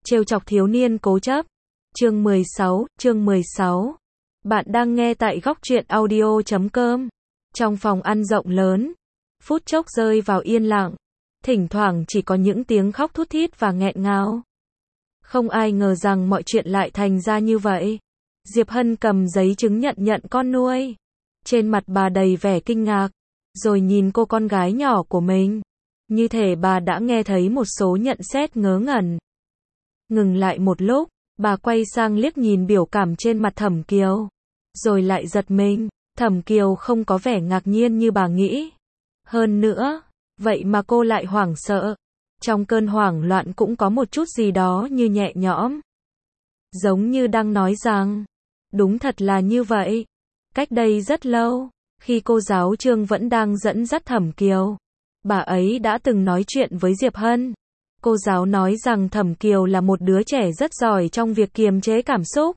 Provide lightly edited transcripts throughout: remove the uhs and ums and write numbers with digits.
Trêu chọc thiếu niên cố chấp. Chương 16. Bạn đang nghe tại góc truyện audio.com. Trong phòng ăn rộng lớn, phút chốc rơi vào yên lặng. Thỉnh thoảng chỉ có những tiếng khóc thút thít và nghẹn ngào. Không ai ngờ rằng mọi chuyện lại thành ra như vậy. Diệp Hân cầm giấy chứng nhận con nuôi. Trên mặt bà đầy vẻ kinh ngạc, rồi nhìn cô con gái nhỏ của mình. Như thể bà đã nghe thấy một số nhận xét ngớ ngẩn. Ngừng lại một lúc, bà quay sang liếc nhìn biểu cảm trên mặt Thẩm Kiều. Rồi lại giật mình, Thẩm Kiều không có vẻ ngạc nhiên như bà nghĩ. Hơn nữa, vậy mà cô lại hoảng sợ. Trong cơn hoảng loạn cũng có một chút gì đó như nhẹ nhõm. Giống như đang nói rằng, đúng thật là như vậy. Cách đây rất lâu, khi cô giáo Trương vẫn đang dẫn dắt Thẩm Kiều, bà ấy đã từng nói chuyện với Diệp Hân. Cô giáo nói rằng Thẩm Kiều là một đứa trẻ rất giỏi trong việc kiềm chế cảm xúc.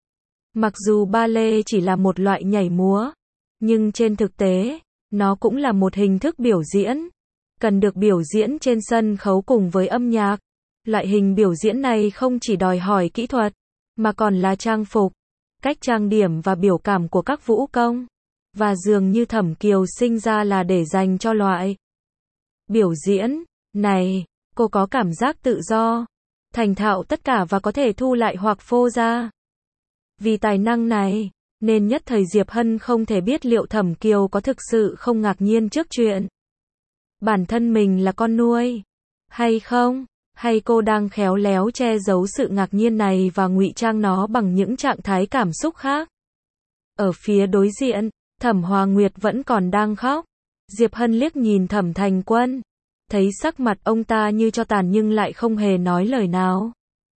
Mặc dù ba lê chỉ là một loại nhảy múa, nhưng trên thực tế, nó cũng là một hình thức biểu diễn, cần được biểu diễn trên sân khấu cùng với âm nhạc. Loại hình biểu diễn này không chỉ đòi hỏi kỹ thuật, mà còn là trang phục, cách trang điểm và biểu cảm của các vũ công. Và dường như Thẩm Kiều sinh ra là để dành cho loại biểu diễn này. Cô có cảm giác tự do, thành thạo tất cả và có thể thu lại hoặc phô ra. Vì tài năng này, nên nhất thời Diệp Hân không thể biết liệu Thẩm Kiều có thực sự không ngạc nhiên trước chuyện bản thân mình là con nuôi, hay không, hay cô đang khéo léo che giấu sự ngạc nhiên này và ngụy trang nó bằng những trạng thái cảm xúc khác. Ở phía đối diện, Thẩm Hòa Nguyệt vẫn còn đang khóc. Diệp Hân liếc nhìn Thẩm Thành Quân, thấy sắc mặt ông ta như tro tàn nhưng lại không hề nói lời nào.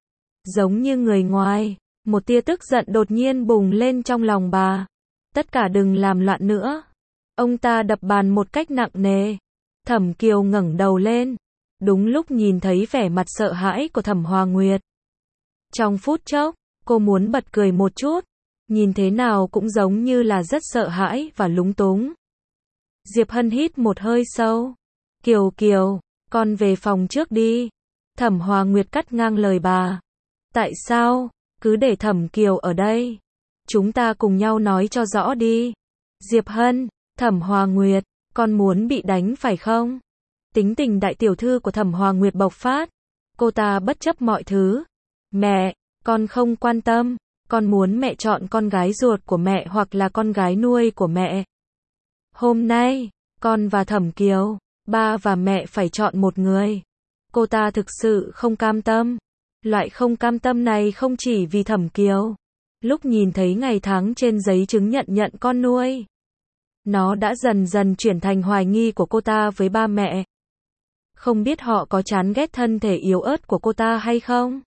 Giống như người ngoài, một tia tức giận đột nhiên bùng lên trong lòng bà. Tất cả đừng làm loạn nữa. Ông ta đập bàn một cách nặng nề. Thẩm Kiều ngẩng đầu lên, đúng lúc nhìn thấy vẻ mặt sợ hãi của Thẩm Hòa Nguyệt. Trong phút chốc, cô muốn bật cười một chút, nhìn thế nào cũng giống như là rất sợ hãi và lúng túng. Diệp Hân hít một hơi sâu. Kiều, con về phòng trước đi. Thẩm Hòa Nguyệt cắt ngang lời bà. Tại sao? Cứ để Thẩm Kiều ở đây. Chúng ta cùng nhau nói cho rõ đi. Diệp Hân, Thẩm Hòa Nguyệt, con muốn bị đánh phải không? Tính tình đại tiểu thư của Thẩm Hòa Nguyệt bộc phát. Cô ta bất chấp mọi thứ. Mẹ, con không quan tâm. Con muốn mẹ chọn con gái ruột của mẹ hoặc là con gái nuôi của mẹ. Hôm nay, con và Thẩm Kiều, ba và mẹ phải chọn một người. Cô ta thực sự không cam tâm. Loại không cam tâm này không chỉ vì Thẩm Kiều. Lúc nhìn thấy ngày tháng trên giấy chứng nhận con nuôi, nó đã dần dần chuyển thành hoài nghi của cô ta với ba mẹ. Không biết họ có chán ghét thân thể yếu ớt của cô ta hay không?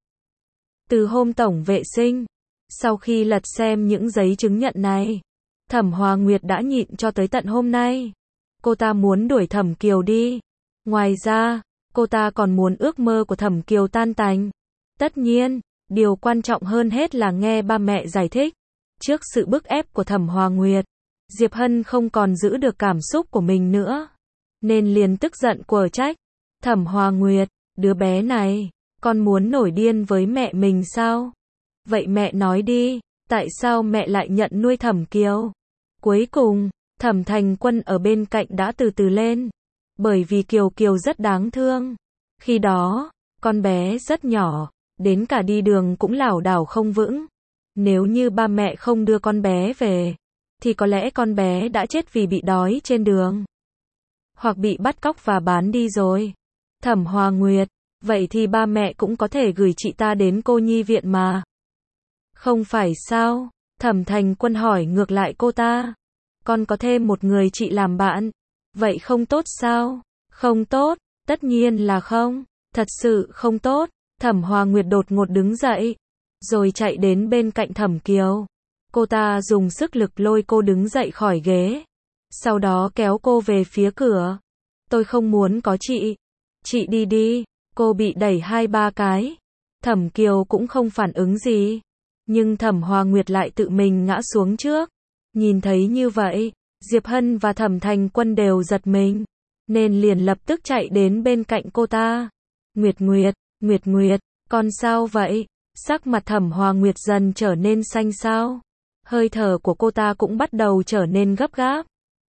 Từ hôm tổng vệ sinh, sau khi lật xem những giấy chứng nhận này, Thẩm Hòa Nguyệt đã nhịn cho tới tận hôm nay. Cô ta muốn đuổi Thẩm Kiều đi. Ngoài ra, cô ta còn muốn ước mơ của Thẩm Kiều tan tành. Tất nhiên, điều quan trọng hơn hết là nghe ba mẹ giải thích. Trước sự bức ép của Thẩm Hòa Nguyệt, Diệp Hân không còn giữ được cảm xúc của mình nữa, nên liền tức giận quở trách. Thẩm Hòa Nguyệt, đứa bé này, con muốn nổi điên với mẹ mình sao? Vậy mẹ nói đi, tại sao mẹ lại nhận nuôi Thẩm Kiều? Cuối cùng, Thẩm Thành Quân ở bên cạnh đã từ từ lên. Bởi vì Kiều rất đáng thương. Khi đó, con bé rất nhỏ, đến cả đi đường cũng lảo đảo không vững. Nếu như ba mẹ không đưa con bé về, thì có lẽ con bé đã chết vì bị đói trên đường. Hoặc bị bắt cóc và bán đi rồi. Thẩm Hòa Nguyệt, vậy thì ba mẹ cũng có thể gửi chị ta đến cô nhi viện mà. Không phải sao? Thẩm Thành Quân hỏi ngược lại cô ta. Con có thêm một người chị làm bạn. Vậy không tốt sao? Không tốt, tất nhiên là không. Thật sự không tốt. Thẩm Hòa Nguyệt đột ngột đứng dậy, rồi chạy đến bên cạnh Thẩm Kiều. Cô ta dùng sức lực lôi cô đứng dậy khỏi ghế. Sau đó kéo cô về phía cửa. Tôi không muốn có chị. Chị đi đi. Cô bị đẩy 2-3 cái. Thẩm Kiều cũng không phản ứng gì. Nhưng Thẩm Hòa Nguyệt lại tự mình ngã xuống trước. Nhìn thấy như vậy, Diệp Hân và Thẩm Thành Quân đều giật mình, nên liền lập tức chạy đến bên cạnh cô ta. Nguyệt, Con sao vậy? Sắc mặt Thẩm Hoa Nguyệt dần trở nên xanh xao. Hơi thở của cô ta cũng bắt đầu trở nên gấp gáp.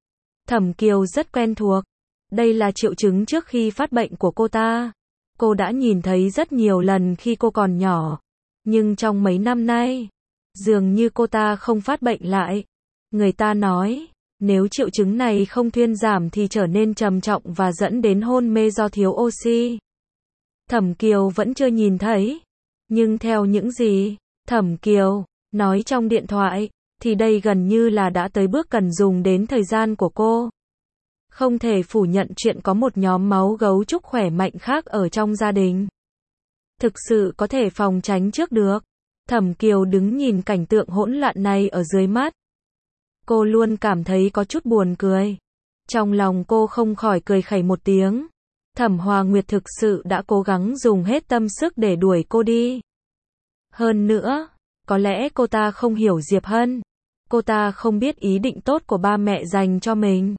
Thẩm Kiều rất quen thuộc. Đây là triệu chứng trước khi phát bệnh của cô ta. Cô đã nhìn thấy rất nhiều lần khi cô còn nhỏ. Nhưng trong mấy năm nay, dường như cô ta không phát bệnh lại. Người ta nói, nếu triệu chứng này không thuyên giảm thì trở nên trầm trọng và dẫn đến hôn mê do thiếu oxy. Thẩm Kiều vẫn chưa nhìn thấy. Nhưng theo những gì Thẩm Kiều nói trong điện thoại, thì đây gần như là đã tới bước cần dùng đến thời gian của cô. Không thể phủ nhận chuyện có một nhóm máu gấu trúc khỏe mạnh khác ở trong gia đình. Thực sự có thể phòng tránh trước được. Thẩm Kiều đứng nhìn cảnh tượng hỗn loạn này ở dưới mắt. Cô luôn cảm thấy có chút buồn cười. Trong lòng cô không khỏi cười khẩy một tiếng. Thẩm Hoa Nguyệt thực sự đã cố gắng dùng hết tâm sức để đuổi cô đi. Hơn nữa, có lẽ cô ta không hiểu Diệp Hân. Cô ta không biết ý định tốt của ba mẹ dành cho mình.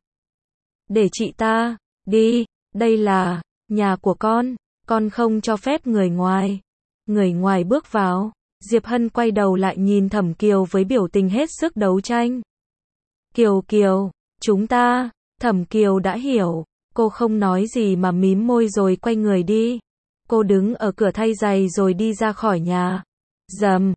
Để chị ta đi, đây là nhà của con không cho phép người ngoài. Người ngoài bước vào, Diệp Hân quay đầu lại nhìn Thẩm Kiều với biểu tình hết sức đấu tranh. Kiều Kiều, chúng ta, Thẩm Kiều đã hiểu, cô không nói gì mà mím môi rồi quay người đi. Cô đứng ở cửa thay giày rồi đi ra khỏi nhà. Rầm,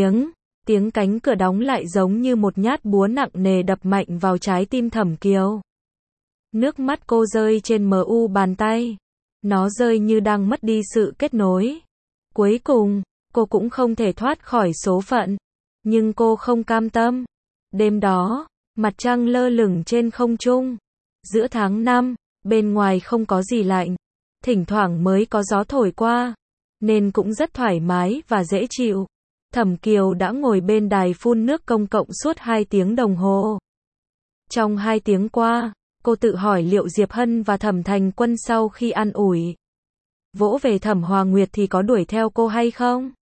tiếng cánh cửa đóng lại giống như một nhát búa nặng nề đập mạnh vào trái tim Thẩm Kiều. Nước mắt cô rơi trên mu bàn tay. Nó rơi như đang mất đi sự kết nối. Cuối cùng, cô cũng không thể thoát khỏi số phận. Nhưng cô không cam tâm. Đêm đó, mặt trăng lơ lửng trên không trung. Giữa tháng 5, bên ngoài không có gì lạnh. Thỉnh thoảng mới có gió thổi qua. Nên cũng rất thoải mái và dễ chịu. Thẩm Kiều đã ngồi bên đài phun nước công cộng suốt 2 tiếng đồng hồ. Trong 2 tiếng qua, cô tự hỏi liệu Diệp Hân và Thẩm Thành Quân sau khi an ủi vỗ về Thẩm Hoa Nguyệt thì có đuổi theo cô hay không?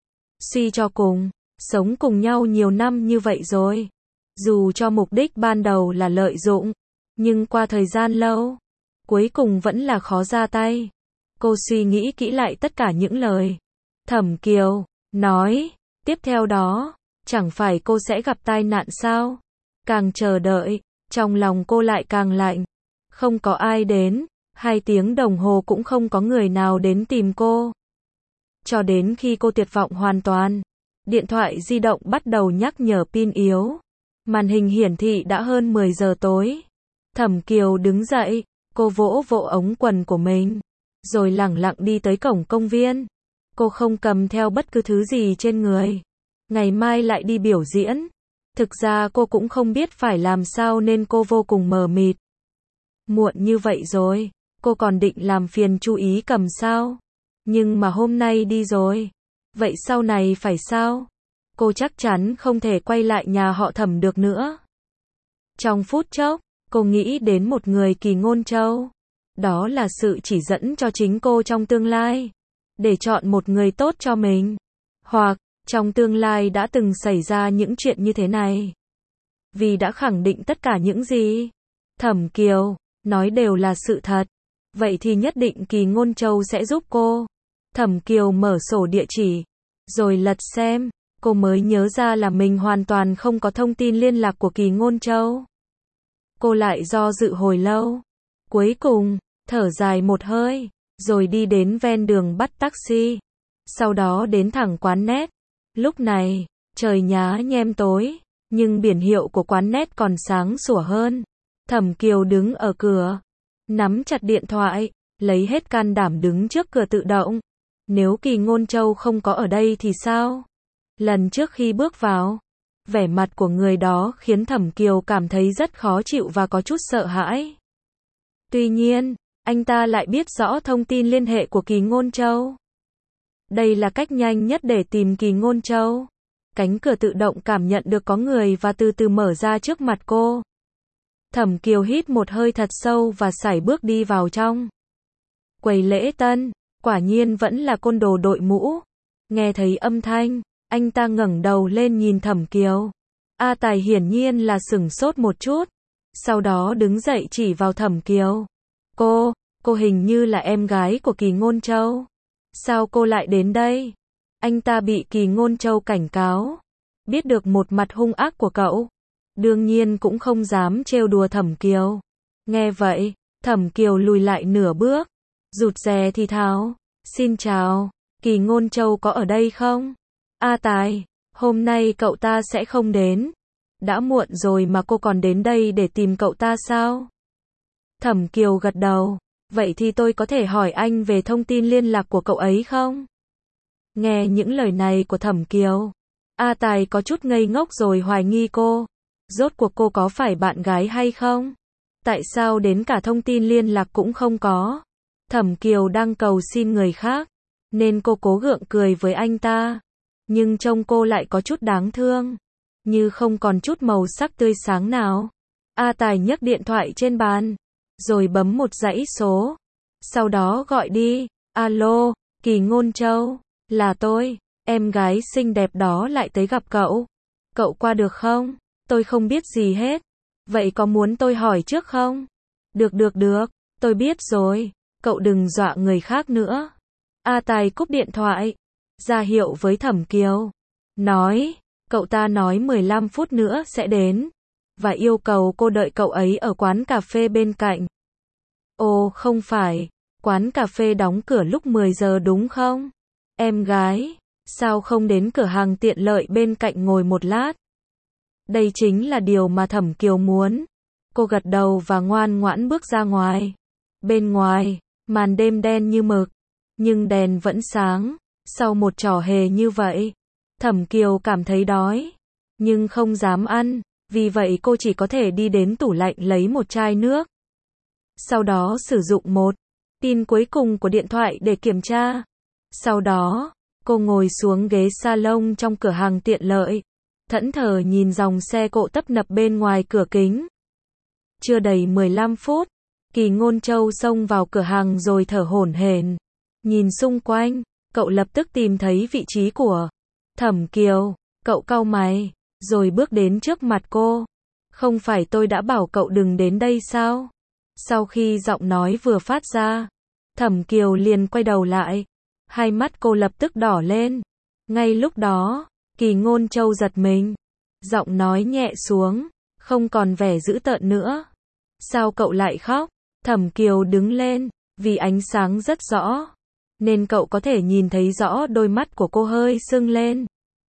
Suy cho cùng, sống cùng nhau nhiều năm như vậy rồi. Dù cho mục đích ban đầu là lợi dụng, nhưng qua thời gian lâu, cuối cùng vẫn là khó ra tay. Cô suy nghĩ kỹ lại tất cả những lời Thẩm Kiều nói. Tiếp theo đó, chẳng phải cô sẽ gặp tai nạn sao? Càng chờ đợi, trong lòng cô lại càng lạnh. Không có ai đến, 2 tiếng đồng hồ cũng không có người nào đến tìm cô. Cho đến khi cô tuyệt vọng hoàn toàn, điện thoại di động bắt đầu nhắc nhở pin yếu. Màn hình hiển thị đã hơn 10 giờ tối. Thẩm Kiều đứng dậy, cô vỗ vỗ ống quần của mình, rồi lẳng lặng đi tới cổng công viên. Cô không cầm theo bất cứ thứ gì trên người. Ngày mai lại đi biểu diễn. Thực ra cô cũng không biết phải làm sao nên cô vô cùng mờ mịt. Muộn như vậy rồi, cô còn định làm phiền chú ý cầm sao? Nhưng mà hôm nay đi rồi. Vậy sau này phải sao? Cô chắc chắn không thể quay lại nhà họ Thẩm được nữa. Trong phút chốc, cô nghĩ đến một người Kỳ Ngôn Châu. Đó là sự chỉ dẫn cho chính cô trong tương lai. Để chọn một người tốt cho mình. Hoặc, trong tương lai đã từng xảy ra những chuyện như thế này. Vì đã khẳng định tất cả những gì Thẩm Kiều nói đều là sự thật. Vậy thì nhất định Kỳ Ngôn Châu sẽ giúp cô. Thẩm Kiều mở sổ địa chỉ, rồi lật xem. Cô mới nhớ ra là mình hoàn toàn không có thông tin liên lạc của Kỳ Ngôn Châu. Cô lại do dự hồi lâu. Cuối cùng, thở dài một hơi, rồi đi đến ven đường bắt taxi. Sau đó đến thẳng quán net. Lúc này, trời nhá nhem tối, nhưng biển hiệu của quán net còn sáng sủa hơn. Thẩm Kiều đứng ở cửa, nắm chặt điện thoại, lấy hết can đảm đứng trước cửa tự động. Nếu Kỳ Ngôn Châu không có ở đây thì sao? Lần trước khi bước vào, vẻ mặt của người đó khiến Thẩm Kiều cảm thấy rất khó chịu và có chút sợ hãi. Tuy nhiên, anh ta lại biết rõ thông tin liên hệ của Kỳ Ngôn Châu. Đây là cách nhanh nhất để tìm Kỳ Ngôn Châu. Cánh cửa tự động cảm nhận được có người và từ từ mở ra trước mặt cô. Thẩm Kiều hít một hơi thật sâu và sải bước đi vào trong. Quầy lễ tân, quả nhiên vẫn là côn đồ đội mũ. Nghe thấy âm thanh, anh ta ngẩng đầu lên nhìn Thẩm Kiều. A Tài hiển nhiên là sửng sốt một chút. Sau đó đứng dậy chỉ vào Thẩm Kiều. Cô hình như là em gái của Kỳ Ngôn Châu. Sao cô lại đến đây? Anh ta bị Kỳ Ngôn Châu cảnh cáo. Biết được một mặt hung ác của cậu, đương nhiên cũng không dám trêu đùa Thẩm Kiều. Nghe vậy, Thẩm Kiều lùi lại nửa bước, rụt rè thì thào, xin chào, Kỳ Ngôn Châu có ở đây không? A Tài, hôm nay cậu ta sẽ không đến. Đã muộn rồi mà cô còn đến đây để tìm cậu ta sao? Thẩm Kiều gật đầu, vậy thì tôi có thể hỏi anh về thông tin liên lạc của cậu ấy không? Nghe những lời này của Thẩm Kiều, A Tài có chút ngây ngốc rồi hoài nghi cô. Rốt cuộc cô có phải bạn gái hay không? Tại sao đến cả thông tin liên lạc cũng không có? Thẩm Kiều đang cầu xin người khác, nên cô cố gượng cười với anh ta. Nhưng trông cô lại có chút đáng thương, như không còn chút màu sắc tươi sáng nào. A Tài nhấc điện thoại trên bàn, rồi bấm một dãy số. Sau đó gọi đi, alo, Kỳ Ngôn Châu, là tôi, em gái xinh đẹp đó lại tới gặp cậu. Cậu qua được không? Tôi không biết gì hết. Vậy có muốn tôi hỏi trước không? Được, tôi biết rồi. Cậu đừng dọa người khác nữa. A Tài cúp điện thoại, ra hiệu với Thẩm Kiều. Nói, cậu ta nói 15 phút nữa sẽ đến. Và yêu cầu cô đợi cậu ấy ở quán cà phê bên cạnh. Ồ không phải, quán cà phê đóng cửa lúc 10 giờ đúng không? Em gái, sao không đến cửa hàng tiện lợi bên cạnh ngồi một lát? Đây chính là điều mà Thẩm Kiều muốn. Cô gật đầu và ngoan ngoãn bước ra ngoài. Bên ngoài, màn đêm đen như mực, nhưng đèn vẫn sáng. Sau một trò hề như vậy, Thẩm Kiều cảm thấy đói, nhưng không dám ăn, vì vậy cô chỉ có thể đi đến tủ lạnh lấy một chai nước. Sau đó sử dụng một pin cuối cùng của điện thoại để kiểm tra. Sau đó, cô ngồi xuống ghế salon trong cửa hàng tiện lợi, thẫn thờ nhìn dòng xe cộ tấp nập bên ngoài cửa kính. Chưa đầy 15 phút, Kỳ Ngôn Châu xông vào cửa hàng rồi thở hổn hển. Nhìn xung quanh, cậu lập tức tìm thấy vị trí của Thẩm Kiều. Cậu cau mày, rồi bước đến trước mặt cô. Không phải tôi đã bảo cậu đừng đến đây sao? Sau khi giọng nói vừa phát ra, Thẩm Kiều liền quay đầu lại. Hai mắt cô lập tức đỏ lên. Ngay lúc đó, Kỳ Ngôn Châu giật mình. Giọng nói nhẹ xuống, không còn vẻ dữ tợn nữa. Sao cậu lại khóc? Thẩm Kiều đứng lên, vì ánh sáng rất rõ, nên cậu có thể nhìn thấy rõ đôi mắt của cô hơi sưng lên.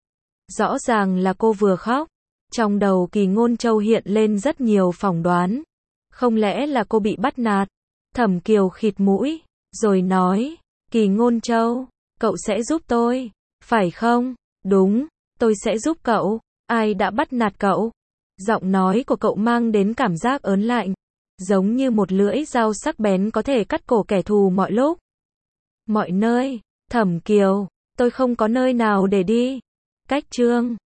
Rõ ràng là cô vừa khóc. Trong đầu Kỳ Ngôn Châu hiện lên rất nhiều phỏng đoán. Không lẽ là cô bị bắt nạt? Thẩm Kiều khịt mũi, rồi nói, Kỳ Ngôn Châu, cậu sẽ giúp tôi, phải không? Đúng, tôi sẽ giúp cậu. Ai đã bắt nạt cậu? Giọng nói của cậu mang đến cảm giác ớn lạnh, giống như một lưỡi dao sắc bén có thể cắt cổ kẻ thù mọi lúc, mọi nơi. Thẩm Kiều, tôi không có nơi nào để đi. Cách chương